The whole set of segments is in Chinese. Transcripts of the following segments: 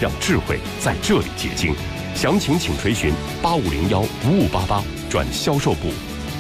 让智慧在这里结晶。详情请垂询8501-5588转销售部。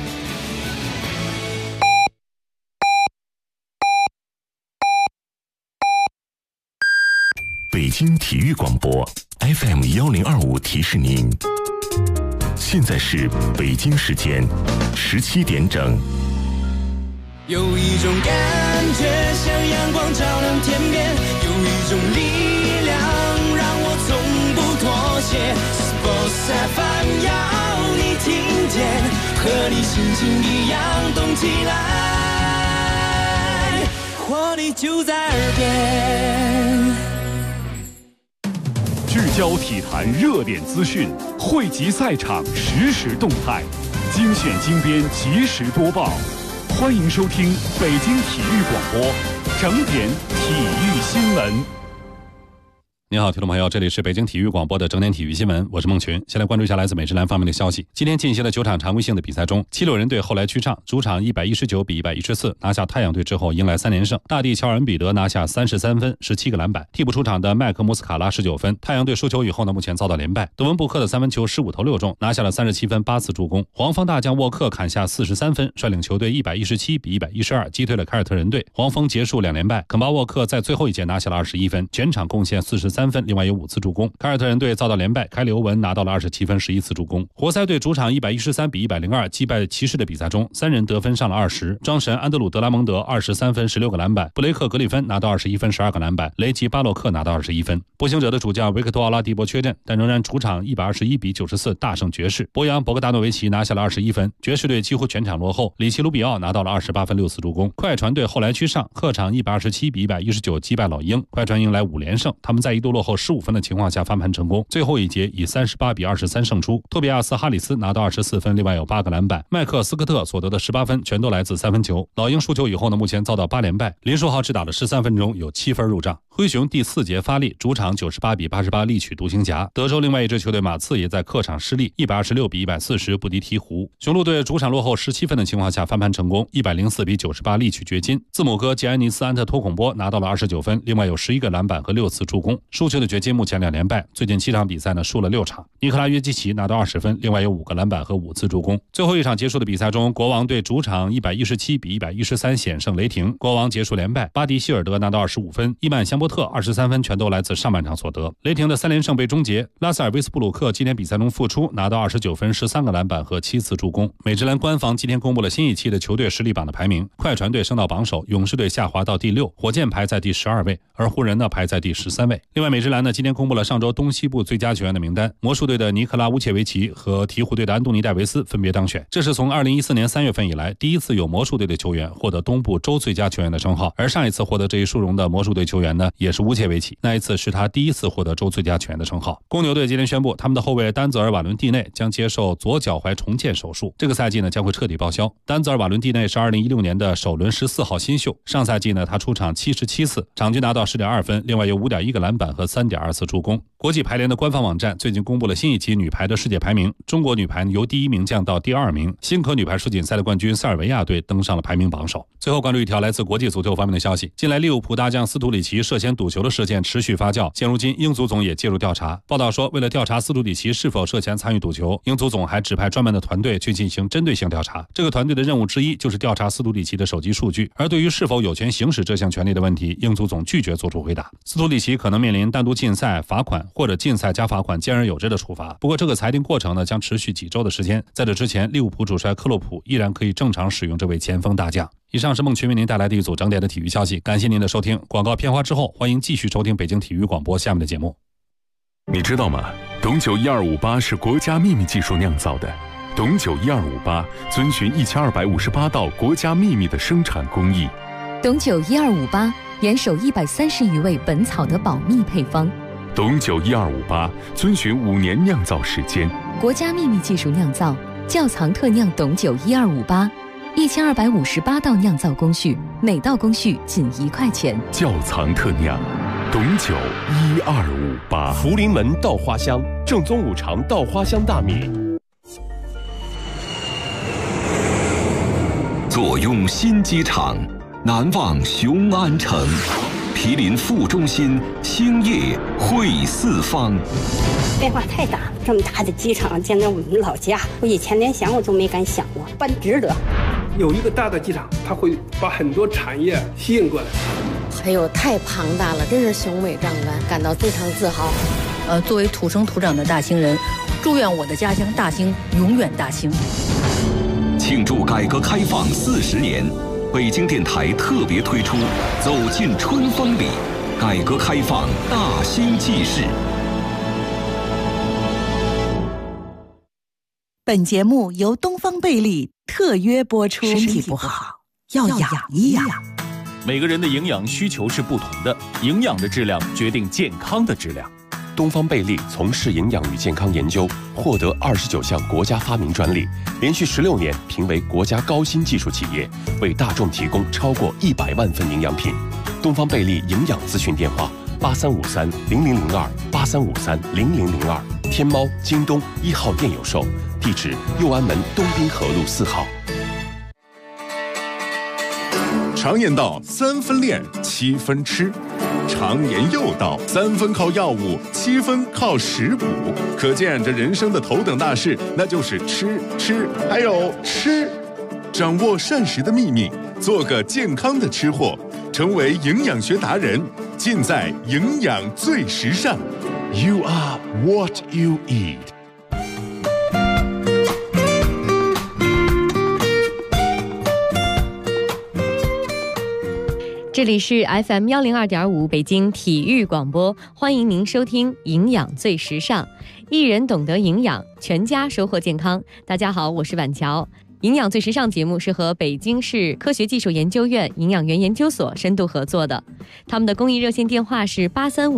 北京体育广播 FM1025提示您，现在是北京时间17点整。 有一种感觉像阳光照亮天边，有一种力量让我从不妥协。Sports FM 要你听见，和你心情一样动起来，活力就在耳边。 聚焦体坛热点资讯，汇集赛场实时动态，精选精编及时播报。欢迎收听北京体育广播整点体育新闻。你好，听众朋友，这里是北京体育广播的整点体育新闻，我是孟群。先来关注一下来自美职篮方面的消息。今天进行的9场常规性的比赛中，76人队后来居上，主场119比114拿下太阳队之后，迎来3连胜。大帝乔尔恩彼得拿下33分，17个篮板。替补出场的麦克穆斯卡拉19分。太阳队输球以后呢，目前遭到连败。德文布克的3分球15投6中，拿下了37分8次助攻。黄蜂大将沃克砍下43分，率领球队117比112击退了凯尔特人队。黄蜂结束2连败。肯巴沃克在最后一节拿下了21分，全场贡献43分，另外有5次助攻。凯尔特人队遭到连败，凯里欧文拿到了27分11次助攻。活塞队主场113比102击败骑士的比赛中，3人得分上了20。庄神安德鲁德拉蒙德23分16个篮板，布雷克格里芬拿到21分12个篮板，雷吉巴洛克拿到21分。步行者的主将维克托奥拉迪波缺阵，但仍然主场121比94大胜爵士。博扬博格达诺维奇拿下了21分，爵士队几乎全场落后。里奇卢比奥拿到了28分6次助攻。快船队后来居上，客场127比119击败老鹰，快船迎来5连胜。他们在一度落后15分的情况下翻盘成功，最后一节以38比23胜出。托比亚斯哈里斯拿到24分，另外有8个篮板。麦克斯科特所得的18分全都来自3分球。老鹰输球以后呢，目前遭到8连败。林书豪只打了13分钟，有7分入账。灰熊第4节发力，主场98比88力取独行侠。德州另外一支球队马刺也在客场失利，126比140不敌鹈鹕。雄鹿队主场落后17分的情况下翻盘成功，104比98力取掘金。字母哥杰安尼斯安特托孔波拿到了29分，另外有11个篮板和6次助攻。输球的掘金目前2连败，最近7场比赛呢输了6场。尼克拉约基奇拿到20分，另外有5个篮板和5次助攻。最后一场结束的比赛中，国王队主场117比113险胜雷霆，国王结束连败。巴迪希尔德拿到25分，伊曼香波特23分全都来自上半场所得。雷霆的3连胜被终结，拉塞尔威斯布鲁克今天比赛中复出，拿到29分13个篮板和7次助攻。美职篮官方今天公布了新一期的球队实力榜的排名，快船队升到榜首，勇士队下滑到第6，火箭排在第12位，而湖人呢排在第13位。另外美职篮呢今天公布了上周东西部最佳球员的名单，魔术队的尼克拉乌切维奇和鹈鹕队的安东尼戴维斯分别当选。这是从2014年3月份以来第一次有魔术队的球员获得东部州最佳球员的称号，而上一次获得这一殊荣的魔术队球员呢也是乌切维奇，那一次是他第一次获得州最佳球员的称号。公牛队今天宣布，他们的后卫丹泽尔·瓦伦蒂内将接受左脚踝重建手术，这个赛季呢将会彻底报销。丹泽尔·瓦伦蒂内是2016年的首轮14号新秀，上赛季呢他出场77次，场均拿到10.2分，另外有5.1个篮板和3.2次助攻。国际排联的官方网站最近公布了新一期女排的世界排名，中国女排由第1名降到第2名，新科女排世锦赛的冠军塞尔维亚队登上了排名榜首。最后关注一条来自国际足球方面的消息，近来利物浦大将斯图里奇涉嫌赌球的事件持续发酵，现如今英足总也介入调查。报道说，为了调查斯图里奇是否涉嫌参与赌球，英足总还指派专门的团队去进行针对性调查。这个团队的任务之一就是调查斯图里奇的手机数据，而对于是否有权行使这项权利的问题，英足总拒绝做出回答。斯图里奇可能面临单独禁赛、罚款或者禁赛加罚款兼而有之的处罚，不过这个裁定过程呢将持续几周的时间。在这之前，利物浦主帅克洛普依然可以正常使用这位前锋大将。以上是孟群为您带来的一组整点的体育消息，感谢您的收听。广告片花之后，欢迎继续收听北京体育广播下面的节目。 你知道吗？董酒1258是国家秘密技术酿造的。董酒1258遵循1258道国家秘密的生产工艺。 董酒1258严守130余味本草的保密配方。 董酒1258遵循5年酿造时间， 国家秘密技术酿造，窖藏特酿董酒1258，1258道酿造工序，每道工序仅1块钱。 窖藏特酿董酒1258。 福临门稻花香，正宗5常稻花香大米。 坐拥新机场，难忘雄安城。 毗邻副中心，星夜会四方。 变化太大了，这么大的机场建在我们老家，我以前连想我都没敢想过，办值得。 有一个大的机场，它会把很多产业吸引过来。 哎呦，太庞大了，真是雄伟壮观，感到非常自豪。 作为土生土长的大兴人，祝愿我的家乡大兴永远大兴。 庆祝改革开放40年，北京电台特别推出《走进春风里》，改革开放大兴纪事。 本节目由东方贝利特约播出。身体不好要养一养。 每个人的营养需求是不同的，营养的质量决定健康的质量。 东方贝利从事营养与健康研究，获得29项国家发明专利，连续16年评为国家高新技术企业，为大众提供超过100万份营养品。东方贝利营养咨询电话8353-0002，8353-0002，天猫、京东1号店有售，地址右安门东滨河路4号。 常言道3分练7分吃，常言又道3分靠药物7分靠食补，可见这人生的头等大事那就是吃还有吃。掌握膳食的秘密，做个健康的吃货，成为营养学达人，尽在营养最时尚。 You are what you eat。 这里是 FM 102.5北京体育广播，欢迎您收听营养最时尚，一人懂得营养，全家收获健康。大家好，我是婉乔。营养最时尚节目是和北京市科学技术研究院营养员研究所深度合作的，他们的公益热线电话是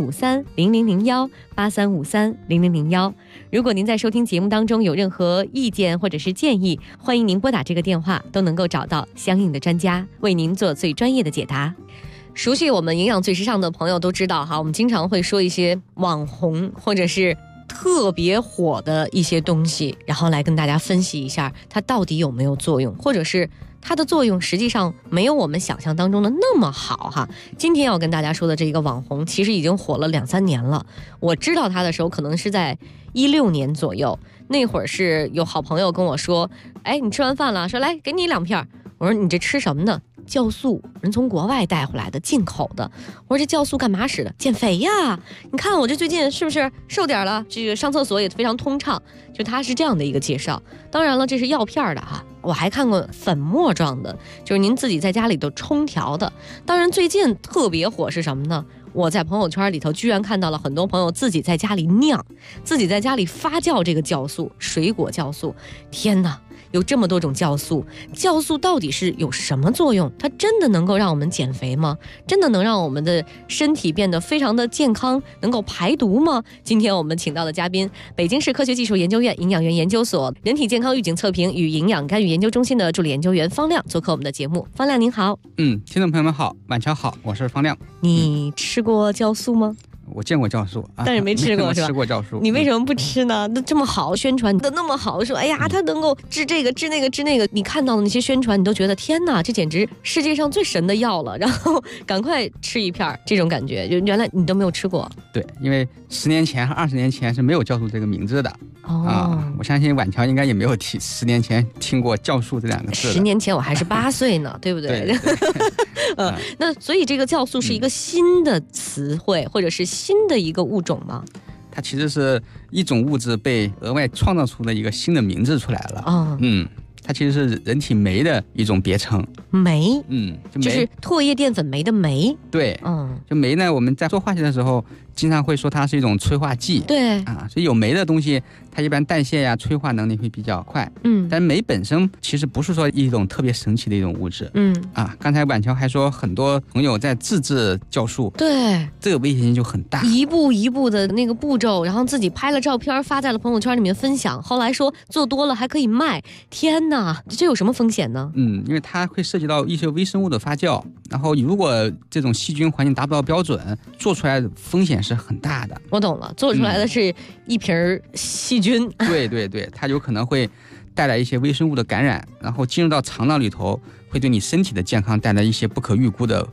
8353-0001，8353-0001。如果您在收听节目当中有任何意见或者是建议，欢迎您拨打这个电话，都能够找到相应的专家为您做最专业的解答。熟悉我们营养最时尚的朋友都知道哈，我们经常会说一些网红或者是特别火的一些东西，然后来跟大家分析一下它到底有没有作用，或者是它的作用实际上没有我们想象当中的那么好哈。今天要跟大家说的这个网红其实已经火了2-3年了，我知道他的时候可能是在16年左右，那会儿是有好朋友跟我说，哎，你吃完饭了，说来给你2片。我说你这吃什么呢？酵素，人从国外带回来的，进口的。我说这酵素干嘛使的？减肥呀！你看我这最近是不是瘦点了？这个上厕所也非常通畅。就它是这样的一个介绍。当然了，这是药片的哈，我还看过粉末状的，就是您自己在家里头冲调的。当然最近特别火是什么呢？我在朋友圈里头居然看到了很多朋友自己在家里酿，自己在家里发酵这个酵素，水果酵素。天哪！有这么多种酵素，酵素到底是有什么作用？它真的能够让我们减肥吗？真的能让我们的身体变得非常的健康，能够排毒吗？今天我们请到的嘉宾，北京市科学技术研究院营养员研究所人体健康预警测评与营养干预研究中心的助理研究员方亮做客我们的节目。方亮您好。 听众朋友们好，晚上好，我是方亮。 你吃过酵素吗？ 我见过酵素， 但是没吃过是吧？ 吃过酵素。 你为什么不吃呢？那这么好宣传的那么好，说哎呀它能够治这个治那个治那个，你看到的那些宣传你都觉得天哪，这简直世界上最神的药了，然后赶快吃一片，这种感觉就原来你都没有吃过。 对，因为10年前和20年前是没有酵素这个名字的。我相信婉乔应该也没有10年前听过酵素这2个字。 10年前我还是8岁呢，对不对？对那所以这个酵素是一个新的词汇，或者是新的一个物种吗？ 它其实是一种物质被额外创造出的一个新的名字出来了。它其实是人体酶的一种别称。 酶，就是唾液淀粉酶的酶。 对，就酶呢，我们在做化学的时候经常会说它是一种催化剂。 对所以有酶的东西它一般代谢呀催化能力会比较快。但酶本身其实不是说一种特别神奇的一种物质。刚才婉乔还说很多朋友在自制酵素。 对， 这个危险性就很大， 一步一步的那个步骤，然后自己拍了照片发在了朋友圈里面分享，后来说做多了还可以卖。天哪，这有什么风险呢？ 因为它会涉及到一些微生物的发酵，然后如果这种细菌环境达不到标准，做出来的风险是很大的。 我懂了，做出来的是一瓶细菌。 对对对，它有可能会带来一些微生物的感染，然后进入到肠道里头，会对你身体的健康带来一些不可预估的风险。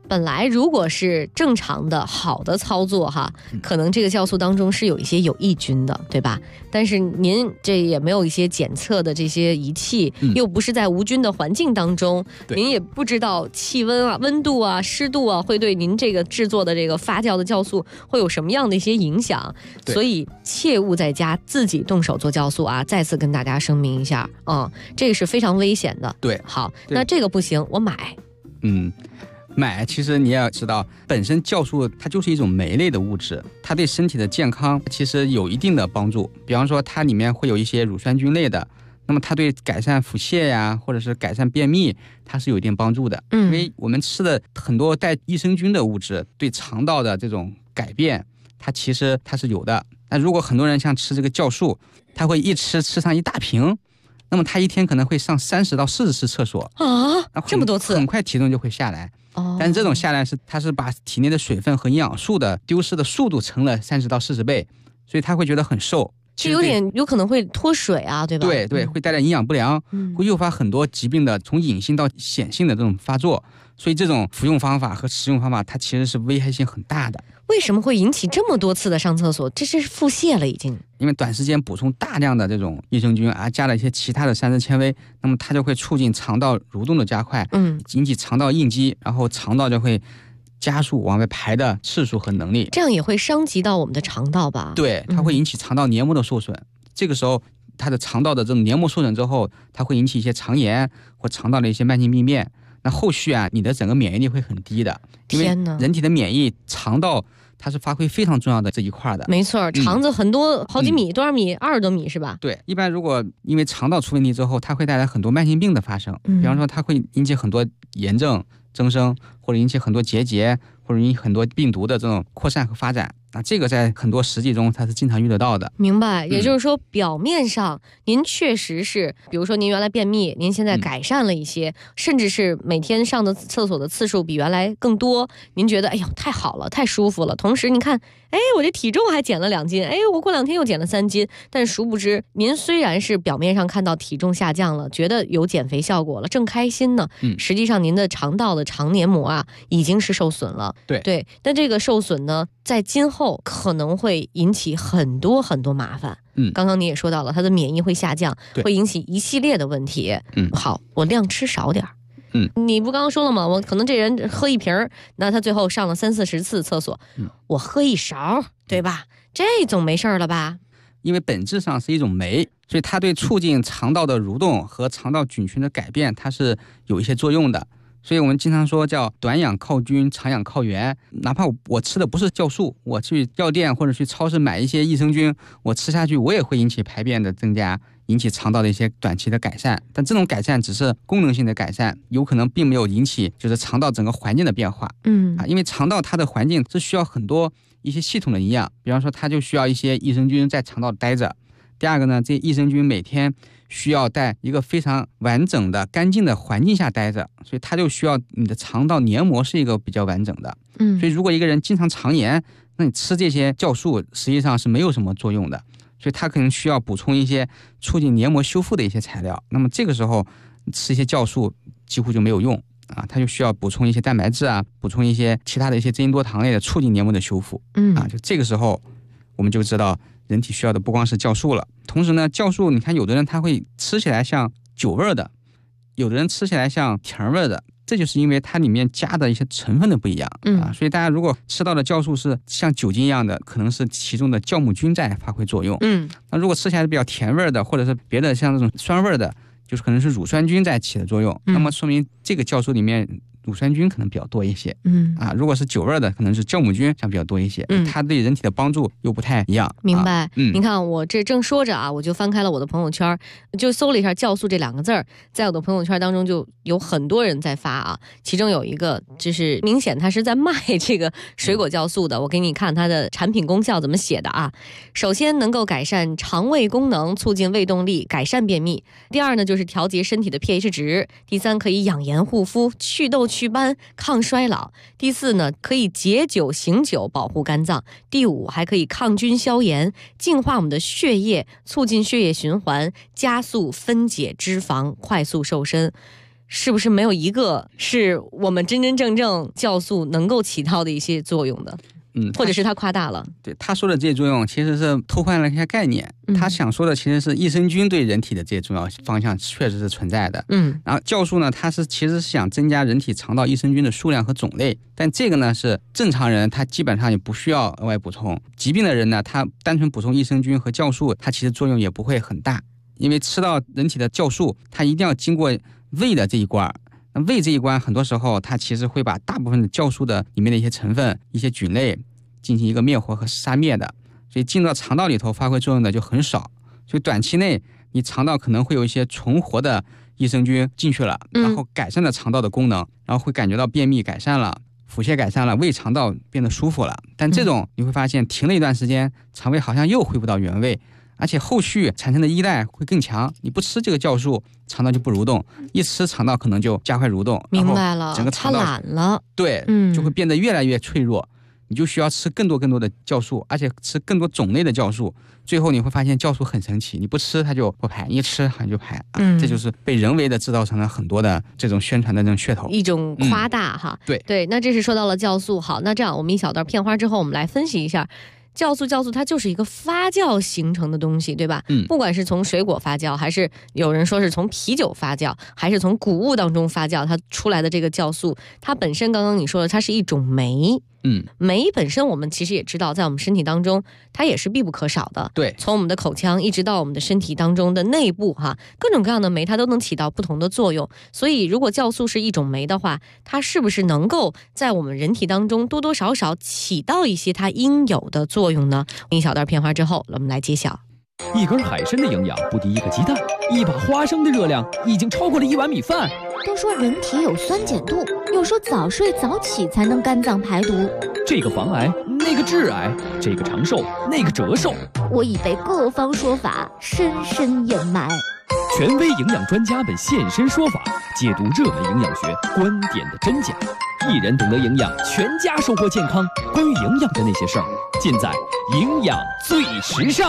本来如果是正常的好的操作哈，可能这个酵素当中是有一些有益菌的，对吧？但是您这也没有一些检测的这些仪器，又不是在无菌的环境当中，您也不知道气温啊、温度啊、湿度啊会对您这个制作的这个发酵的酵素会有什么样的一些影响，所以切勿在家自己动手做酵素啊！再次跟大家声明一下，这个是非常危险的。 对， 好，那这个不行，我买。 买其实你也要知道，本身酵素它就是一种酶类的物质，它对身体的健康其实有一定的帮助。比方说它里面会有一些乳酸菌类的，那么它对改善腹泻呀，或者是改善便秘，它是有一定帮助的。因为我们吃的很多带益生菌的物质，对肠道的这种改变，它其实它是有的。那如果很多人像吃这个酵素，他会一吃上一大瓶，那么他一天可能会上30到40次厕所啊，这么多次， 很快体重就会下来。但是这种下来它是把体内的水分和营养素的丢失的速度乘了30到40倍，所以他会觉得很瘦。 其实有可能会脱水啊，对吧？ 对，会带来营养不良，会诱发很多疾病的从隐性到显性的这种发作。所以这种服用方法和使用方法，它其实是危害性很大的。 为什么会引起这么多次的上厕所？这是腹泻了已经。 因为短时间补充大量的这种益生菌啊，加了一些其他的膳食纤维，那么它就会促进肠道蠕动的加快，引起肠道应激，然后肠道就会加速往外排的次数和能力。 这样也会伤及到我们的肠道吧？ 对，它会引起肠道黏膜的受损。这个时候它的肠道的这种黏膜受损之后，它会引起一些肠炎或肠道的一些慢性病变。那后续啊，你的整个免疫力会很低的，因为人体的免疫肠道它是发挥非常重要的这一块的。 没错，肠子很多好几米，多少米？20多米是吧？ 对，一般如果因为肠道出问题之后，它会带来很多慢性病的发生，比方说它会引起很多炎症增生，或者引起很多结节，或者引起很多病毒的这种扩散和发展。那这个在很多实际中它是经常遇得到的。 明白，也就是说表面上您确实是，比如说您原来便秘，您现在改善了一些，甚至是每天上的厕所的次数比原来更多，您觉得哎呦太好了，太舒服了。同时你看，我这体重还减了2斤，我过2天又减了3斤。但殊不知您虽然是表面上看到体重下降了，觉得有减肥效果了，正开心呢，实际上您的肠道的肠黏膜啊已经是受损了。对，但这个受损呢，在今后可能会引起很多很多麻烦。刚刚你也说到了，它的免疫会下降，会引起一系列的问题。好，我量吃少点。你不刚刚说了吗？我可能这人喝一瓶，那他最后上了30-40次厕所，我喝一勺，对吧？这总没事了吧？ 因为本质上是一种酶，所以它对促进肠道的蠕动和肠道菌群的改变，它是有一些作用的。所以我们经常说叫短养靠菌，长养靠源。哪怕我吃的不是酵素，我去药店或者去超市买一些益生菌，我吃下去我也会引起排便的增加，引起肠道的一些短期的改善。但这种改善只是功能性的改善，有可能并没有引起就是肠道整个环境的变化。因为肠道它的环境是需要很多一些系统的营养，比方说它就需要一些益生菌在肠道待着。第二个呢，这益生菌每天需要在一个非常完整的干净的环境下待着，所以它就需要你的肠道黏膜是一个比较完整的。所以如果一个人经常肠炎，那你吃这些酵素实际上是没有什么作用的，所以它可能需要补充一些促进黏膜修复的一些材料。那么这个时候吃一些酵素几乎就没有用啊，它就需要补充一些蛋白质啊，补充一些其他的一些真菌多糖类的促进黏膜的修复。就这个时候我们就知道人体需要的不光是酵素了。同时呢，酵素你看有的人他会吃起来像酒味的，有的人吃起来像甜味的，这就是因为它里面加的一些成分的不一样。所以大家如果吃到的酵素是像酒精一样的，可能是其中的酵母菌在发挥作用。那如果吃起来是比较甜味的，或者是别的像这种酸味的，就是可能是乳酸菌在起的作用。那么说明这个酵素里面乳酸菌可能比较多一些。如果是酒味的，可能是酵母菌像比较多一些。它对人体的帮助又不太一样。 明白。您看我这正说着啊，我就翻开了我的朋友圈，就搜了一下酵素这2个字儿，在我的朋友圈当中就有很多人在发啊。其中有一个就是明显他是在卖这个水果酵素的，我给你看它的产品功效怎么写的啊。首先能够改善肠胃功能，促进胃动力，改善便秘。第二呢，就是调节身体的 pH 值。第三，可以养颜护肤，祛痘祛斑，抗衰老。第4呢，可以解酒醒酒，保护肝脏。第5，还可以抗菌消炎，净化我们的血液，促进血液循环，加速分解脂肪，快速瘦身。 是不是没有一个是我们真真正正酵素能够起到的一些作用的？或者是他夸大了。 对，他说的这些作用其实是偷换了一些概念。他想说的其实是益生菌对人体的这些重要方向确实是存在的。然后酵素呢，它其实是想增加人体肠道益生菌的数量和种类，但这个呢是正常人他基本上也不需要额外补充。疾病的人呢，他单纯补充益生菌和酵素，它其实作用也不会很大，因为吃到人体的酵素，它一定要经过胃的这一关。那胃这一关很多时候它其实会把大部分的酵素的里面的一些成分、一些菌类进行一个灭活和杀灭的，所以进到肠道里头发挥作用的就很少。所以短期内你肠道可能会有一些存活的益生菌进去了，然后改善了肠道的功能，然后会感觉到便秘改善了，腹泻改善了，胃肠道变得舒服了。但这种你会发现停了一段时间，肠胃好像又恢复到原位，而且后续产生的依赖会更强。你不吃这个酵素，肠道就不蠕动，一吃肠道可能就加快蠕动。 明白了， 整个肠道它懒了， 对，就会变得越来越脆弱。你就需要吃更多的酵素，而且吃更多种类的酵素。最后你会发现酵素很神奇，你不吃它就不排，一吃好像就排。这就是被人为的制造成了很多的这种宣传的这种噱头， 一种夸大哈。对，那这是说到了酵素。好，那这样我们一小段片花之后，我们来分析一下。酵素它就是一个发酵形成的东西，对吧？不管是从水果发酵，还是有人说是从啤酒发酵，还是从谷物当中发酵，它出来的这个酵素，它本身刚刚你说的，它是一种酶。酶本身我们其实也知道，在我们身体当中它也是必不可少的。 对， 从我们的口腔一直到我们的身体当中的内部哈，各种各样的酶它都能起到不同的作用。所以如果酵素是一种酶的话，它是不是能够在我们人体当中多多少少起到一些它应有的作用呢？一小段片花之后我们来揭晓。 一根海参的营养不敌一个鸡蛋，一把花生的热量已经超过了1碗米饭。 都说人体有酸碱度，又说早睡早起才能肝脏排毒。 这个防癌，那个致癌，这个长寿，那个折寿。 我已被各方说法深深掩埋。 权威营养专家们现身说法，解读热门营养学观点的真假。一人懂得营养，全家收获健康。关于营养的那些事儿，尽在营养最时尚。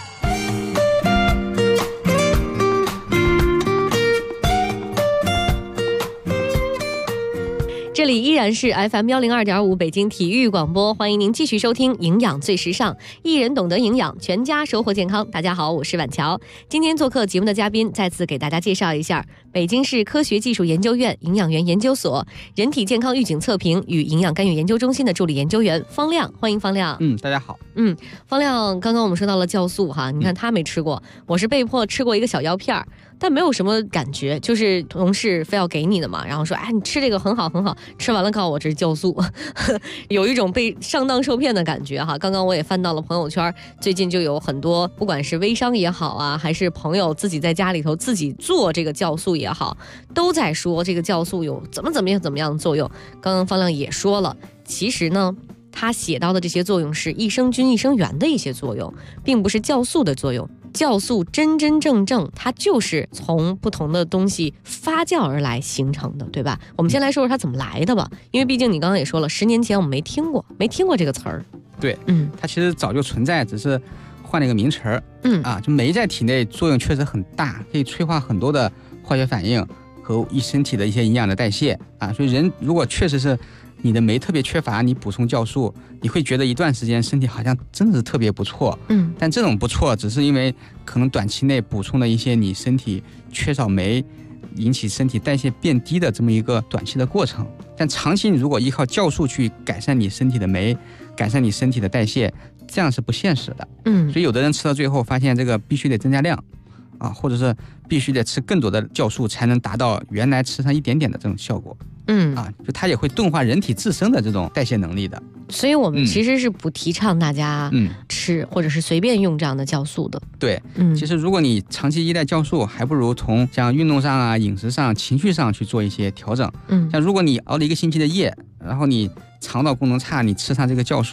这里依然是 FM102.5 北京体育广播，欢迎您继续收听营养最时尚，一人懂得营养，全家收获健康。大家好，我是婉乔。今天做客节目的嘉宾，再次给大家介绍一下北京市科学技术研究院营养员研究所人体健康预警测评与营养干预研究中心的助理研究员方亮，欢迎方亮。 大家好。 方亮，刚刚我们说到了酵素哈，你看他没吃过，我是被迫吃过一个小药片，但没有什么感觉，就是同事非要给你的嘛，然后说你吃这个很好很好，吃完了告诉我这是酵素有一种被上当受骗的感觉哈。刚刚我也翻到了朋友圈，最近就有很多不管是微商也好啊，还是朋友自己在家里头自己做这个酵素也好，都在说这个酵素有怎么样的作用。刚刚方亮也说了，其实呢他写到的这些作用是益生菌益生元的一些作用，并不是酵素的作用。酵素真正它就是从不同的东西发酵而来形成的，对吧？我们先来说说它怎么来的吧，因为毕竟你刚刚也说了，10年前我们没听过这个词儿。 对，它其实早就存在，只是换了一个名词儿。就酶在体内作用确实很大，可以催化很多的化学反应和身体的一些营养的代谢所以人如果确实是你的酶特别缺乏，你补充酵素，你会觉得一段时间身体好像真的是特别不错。但这种不错只是因为可能短期内补充了一些你身体缺少酶，引起身体代谢变低的这么一个短期的过程。但长期你如果依靠酵素去改善你身体的酶，改善你身体的代谢，这样是不现实的。所以有的人吃到最后发现这个必须得增加量或者是必须得吃更多的酵素才能达到原来吃上一点点的这种效果。就它也会钝化人体自身的这种代谢能力的。 所以我们其实是不提倡大家吃或者是随便用这样的酵素的。 对，其实如果你长期依赖酵素，还不如从像运动上饮食上、情绪上去做一些调整。像如果你熬了1个星期的夜，然后你肠道功能差，你吃上这个酵素，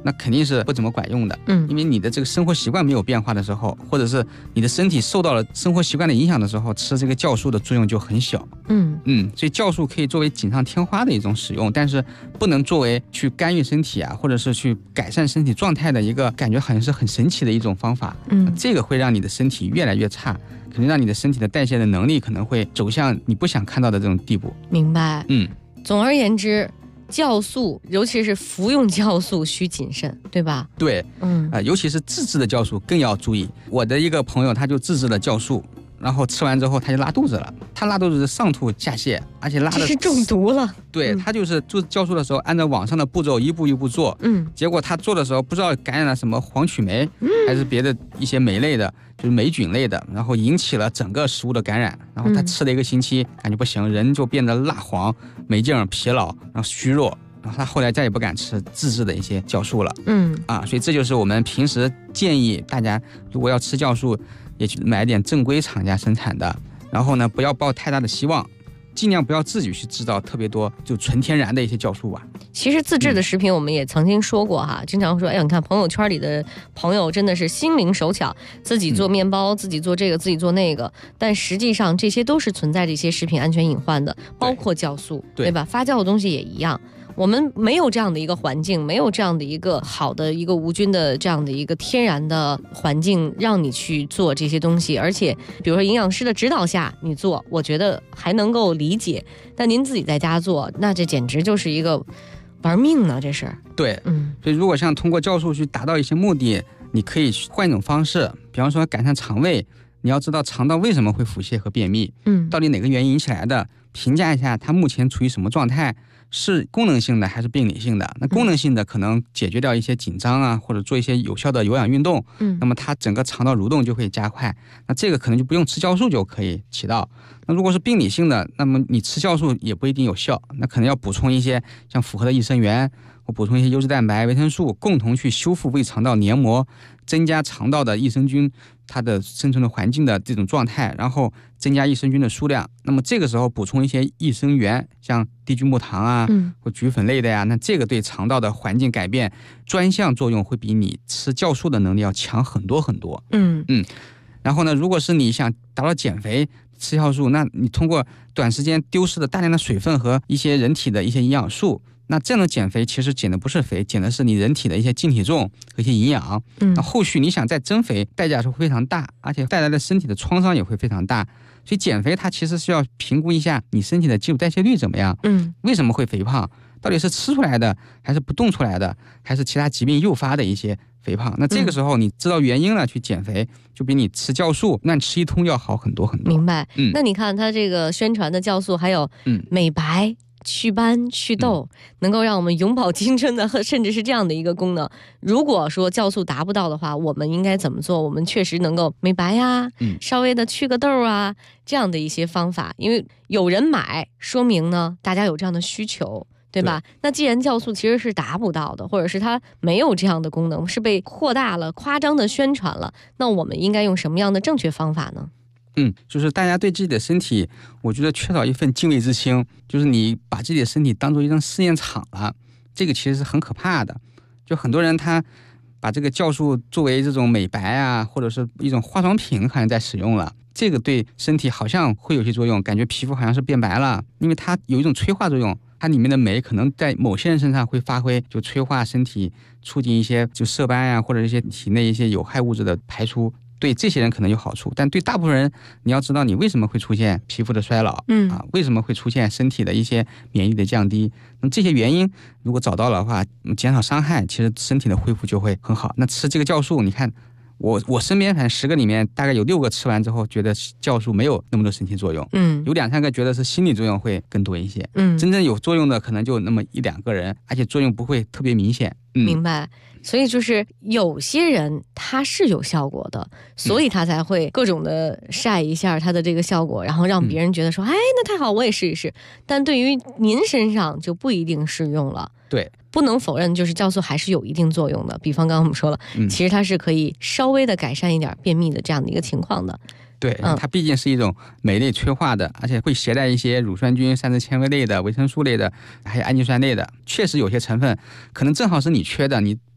那肯定是不怎么管用的。因为你的这个生活习惯没有变化的时候，或者是你的身体受到了生活习惯的影响的时候，吃这个酵素的作用就很小。所以酵素可以作为锦上添花的一种使用，但是不能作为去干预身体啊，或者是去改善身体状态的一个感觉好像是很神奇的一种方法。这个会让你的身体越来越差，可能让你的身体的代谢的能力可能会走向你不想看到的这种地步。 明白。总而言之，酵素尤其是服用酵素需谨慎，对吧？ 对。尤其是自制的酵素更要注意。我的一个朋友他就自制了酵素，然后吃完之后他就拉肚子了。他拉肚子是上吐下泻，而且拉的这是中毒了。 对，他就是做酵素的时候按照网上的步骤一步一步做。结果他做的时候不知道感染了什么黄曲霉，还是别的一些霉类的，就是霉菌类的，然后引起了整个食物的感染。然后他吃了1个星期，感觉不行，人就变得蜡黄、没劲、疲劳，然后虚弱。然后他后来再也不敢吃自制的一些酵素了。所以这就是我们平时建议大家，如果要吃酵素，也去买点正规厂家生产的。然后呢，不要抱太大的希望，尽量不要自己去制造特别多就纯天然的一些酵素吧。 其实自制的食品我们也曾经说过哈，经常说，哎呀，你看朋友圈里的朋友真的是心灵手巧，自己做面包，自己做这个，自己做那个，但实际上这些都是存在这些食品安全隐患的，包括酵素，对吧？发酵的东西也一样。我们没有这样的一个环境，没有这样的一个好的一个无菌的这样的一个天然的环境让你去做这些东西，而且比如说营养师的指导下你做，我觉得还能够理解，但您自己在家做，那这简直就是一个玩命呢，这是。 对，所以如果像通过酵素去达到一些目的，你可以换一种方式，比方说改善肠胃，你要知道肠道为什么会腹泻和便秘，到底哪个原因引起来的，评价一下它目前处于什么状态，是功能性的还是病理性的。那功能性的可能解决掉一些紧张啊，或者做一些有效的有氧运动，那么它整个肠道蠕动就会加快，那这个可能就不用吃酵素就可以起到。那如果是病理性的，那么你吃酵素也不一定有效，那可能要补充一些像复合的益生元，或补充一些优质蛋白、维生素，共同去修复胃肠道黏膜，增加肠道的益生菌它的生存的环境的这种状态，然后增加益生菌的数量。那么这个时候补充一些益生元，像低聚木糖啊，或菊粉类的呀，那这个对肠道的环境改变专项作用会比你吃酵素的能力要强很多很多。然后呢，如果是你想达到减肥吃酵素，那你通过短时间丢失的大量的水分和一些人体的一些营养素，那这样的减肥其实减的不是肥，减的是你人体的一些净体重和一些营养。那后续你想再增肥，代价是会非常大，而且带来的身体的创伤也会非常大。所以减肥它其实是要评估一下你身体的基础代谢率怎么样，为什么会肥胖，到底是吃出来的还是不动出来的，还是其他疾病诱发的一些肥胖。那这个时候你知道原因了去减肥，就比你吃酵素那吃一通要好很多很多。 明白。那你看它这个宣传的酵素还有美白、祛斑、祛痘，能够让我们永葆青春的，甚至是这样的一个功能。如果说酵素达不到的话，我们应该怎么做？我们确实能够美白呀，稍微的去个痘啊，这样的一些方法。因为有人买，说明呢大家有这样的需求，对吧？那既然酵素其实是达不到的，或者是它没有这样的功能，是被扩大了、夸张的宣传了，那我们应该用什么样的正确方法呢？ 就是大家对自己的身体，我觉得缺少一份敬畏之心，就是你把自己的身体当做一张试验场了，这个其实是很可怕的。就很多人他把这个酵素作为这种美白啊，或者是一种化妆品好像在使用了，这个对身体好像会有些作用，感觉皮肤好像是变白了，因为它有一种催化作用，它里面的酶可能在某些人身上会发挥，就催化身体，促进一些就色斑啊，或者一些体内一些有害物质的排出，对这些人可能有好处，但对大部分人，你要知道你为什么会出现皮肤的衰老，为什么会出现身体的一些免疫力的降低，那这些原因如果找到了的话，减少伤害，其实身体的恢复就会很好。那吃这个酵素，你看我身边反正10个里面大概有6个吃完之后觉得酵素没有那么多神奇作用，有2-3个觉得是心理作用会更多一些，真正有作用的可能就那么1-2个人，而且作用不会特别明显。 明白。所以就是有些人他是有效果的，所以他才会各种的晒一下他的这个效果，然后让别人觉得说，哎，那太好，我也试一试。但对于您身上就不一定适用了。 对， 不能否认，就是酵素还是有一定作用的。比方刚刚我们说了，其实它是可以稍微的改善一点便秘的这样的一个情况的。 对，它毕竟是一种酶类催化的，而且会携带一些乳酸菌、膳食纤维类的、维生素类的，还有氨基酸类的。确实有些成分可能正好是你缺的，你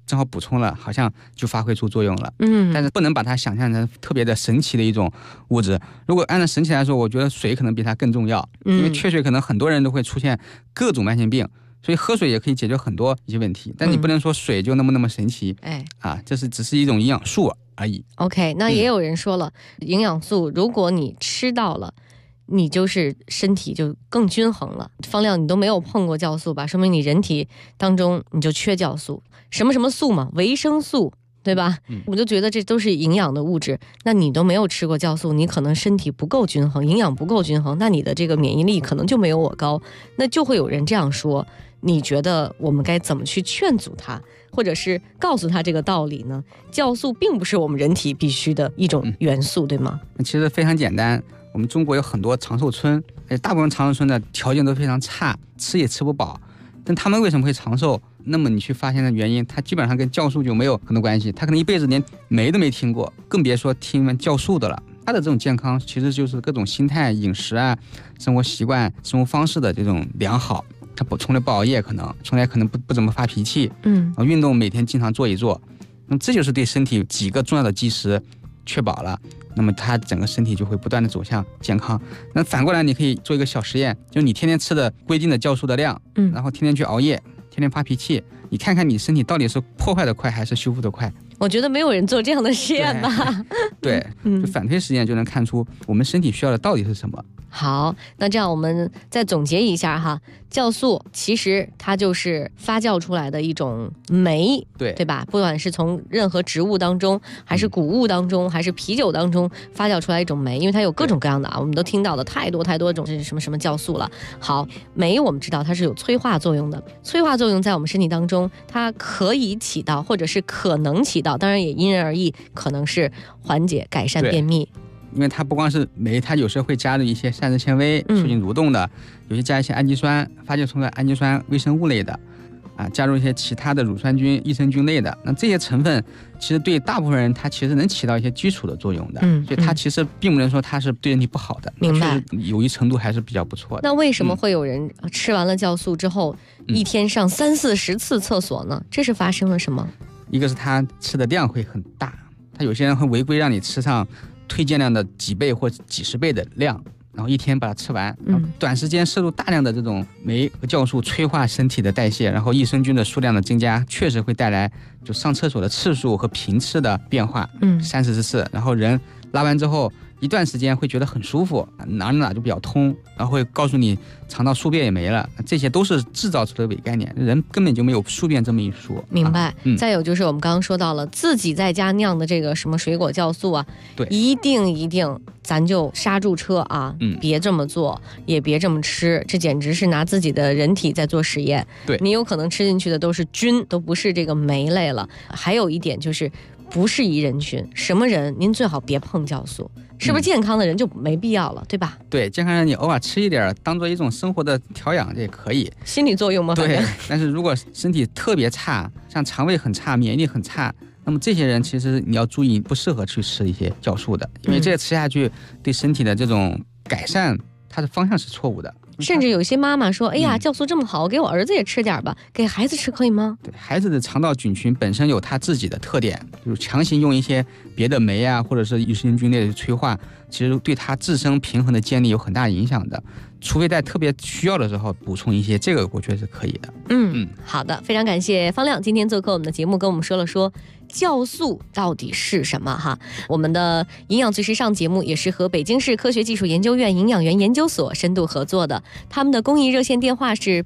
正好补充了，好像就发挥出作用了。但是不能把它想象成特别的神奇的一种物质。如果按照神奇来说，我觉得水可能比它更重要，因为缺水可能很多人都会出现各种慢性病，所以喝水也可以解决很多一些问题。但你不能说水就那么神奇，这只是一种营养素而已。 OK， 那也有人说了，营养素如果你吃到了，你就是身体就更均衡了。方亮，你都没有碰过酵素吧？说明你人体当中你就缺酵素，什么素嘛，维生素，对吧？我就觉得这都是营养的物质。那你都没有吃过酵素，你可能身体不够均衡，营养不够均衡，那你的这个免疫力可能就没有我高。那就会有人这样说，你觉得我们该怎么去劝阻他，或者是告诉他这个道理呢？酵素并不是我们人体必须的一种元素，对吗？ 其实非常简单。我们中国有很多长寿村，大部分长寿村的条件都非常差，吃也吃不饱。但他们为什么会长寿？那么你去发现的原因，它基本上跟酵素就没有很多关系。他可能一辈子连酶都没听过，更别说听闻酵素的了。他的这种健康其实就是各种心态、饮食啊、生活习惯、生活方式的这种良好。他从来不熬夜，从来可能不怎么发脾气，运动每天经常做一做。那么这就是对身体几个重要的基石确保了。那么他整个身体就会不断的走向健康。那反过来你可以做一个小实验，就是你天天吃的规定的酵素的量，然后天天去熬夜，天天发脾气，你看看你身体到底是破坏的快还是修复的快。 我觉得没有人做这样的实验吧。 对，就反推实验就能看出我们身体需要的到底是什么。 好，那这样我们再总结一下哈，酵素其实它就是发酵出来的一种酶，对吧？不管是从任何植物当中，还是谷物当中，还是啤酒当中发酵出来一种酶，因为它有各种各样的我们都听到的太多种这是什么酵素了。好，酶我们知道它是有催化作用的，催化作用在我们身体当中，它可以起到，或者是可能起到，当然也因人而异，可能是缓解、改善便秘。 因为它不光是酶，它有时候会加入一些膳食纤维，促进蠕动的，有些加一些氨基酸，发酵出来氨基酸微生物类的，加入一些其他的乳酸菌、益生菌类的。那这些成分其实对大部分人它其实能起到一些基础的作用的，所以它其实并不能说它是对人体不好的， 明白？ 有一程度还是比较不错的。 那为什么会有人吃完了酵素之后，一天上30-40次厕所呢？这是发生了什么？ 一个是他吃的量会很大，他有些人会违规让你吃上推荐量的几倍或几十倍的量，然后一天把它吃完，短时间摄入大量的这种酶和酵素，催化身体的代谢，然后益生菌的数量的增加，确实会带来就上厕所的次数和频次的变化，30次，然后人拉完之后一段时间会觉得很舒服，哪就比较通，然后会告诉你肠道宿便也没了，这些都是制造出的伪概念，人根本就没有宿便这么一说。 明白。再有就是我们刚刚说到了自己在家酿的这个什么水果酵素啊， 对， 一定咱就刹住车啊，别这么做，也别这么吃，这简直是拿自己的人体在做实验。 对， 你有可能吃进去的都是菌，都不是这个酶类了。还有一点就是不适宜人群，什么人您最好别碰酵素，是不是健康的人就没必要了，对吧？ 对，健康人你偶尔吃一点，当做一种生活的调养，这也可以。 心理作用吗？ 对。但是如果身体特别差，像肠胃很差、免疫力很差，那么这些人其实你要注意，不适合去吃一些酵素的，因为这些吃下去对身体的这种改善，它的方向是错误的。 甚至有些妈妈说，哎呀，酵素这么好，给我儿子也吃点吧，给孩子吃可以吗？ 对，孩子的肠道菌群本身有它自己的特点，就是强行用一些别的酶啊，或者是益生菌类的催化，其实对它自身平衡的建立有很大影响的。除非在特别需要的时候补充一些，这个我觉得是可以的。 好的，非常感谢方亮今天做客我们的节目，跟我们说了说酵素到底是什么哈。我们的营养最时尚节目也是和北京市科学技术研究院营养员研究所深度合作的，他们的公益热线电话是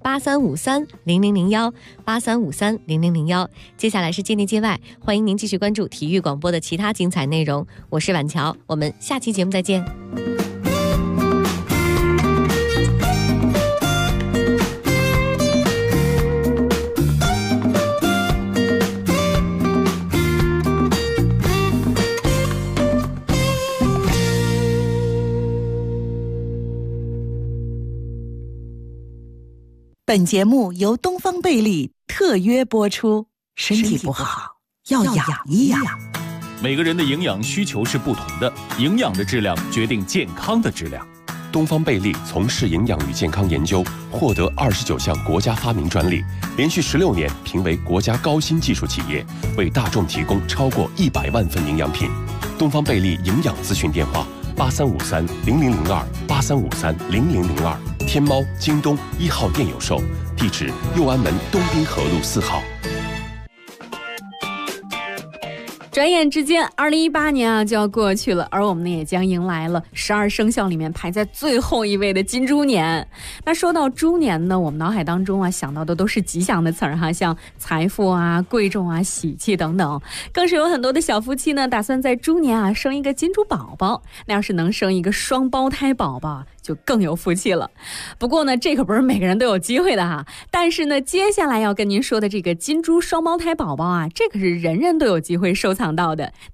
83530001，83530001。接下来是界内界外，欢迎您继续关注体育广播的其他精彩内容。我是婉乔，我们下期节目再见。 本节目由东方贝利特约播出。身体不好要养一养。 每个人的营养需求是不同的，营养的质量决定健康的质量。 东方贝利从事营养与健康研究，获得29项国家发明专利，连续16年评为国家高新技术企业，为大众提供超过100万份营养品。东方贝利营养咨询电话：83530002，83530002。天猫、京东1号店有售，地址右安门东滨河路4号。 转眼之间2018年就要过去了，而我们呢也将迎来了12生肖里面排在最后一位的金猪年。那说到猪年呢，我们脑海当中想到的都是吉祥的词儿哈，像财富贵重喜气等等，更是有很多的小夫妻呢打算在猪年生一个金猪宝宝。那要是能生一个双胞胎宝宝就更有福气了。不过呢，这可不是每个人都有机会的哈。但是呢，接下来要跟您说的这个金猪双胞胎宝宝这可是人人都有机会收藏到的。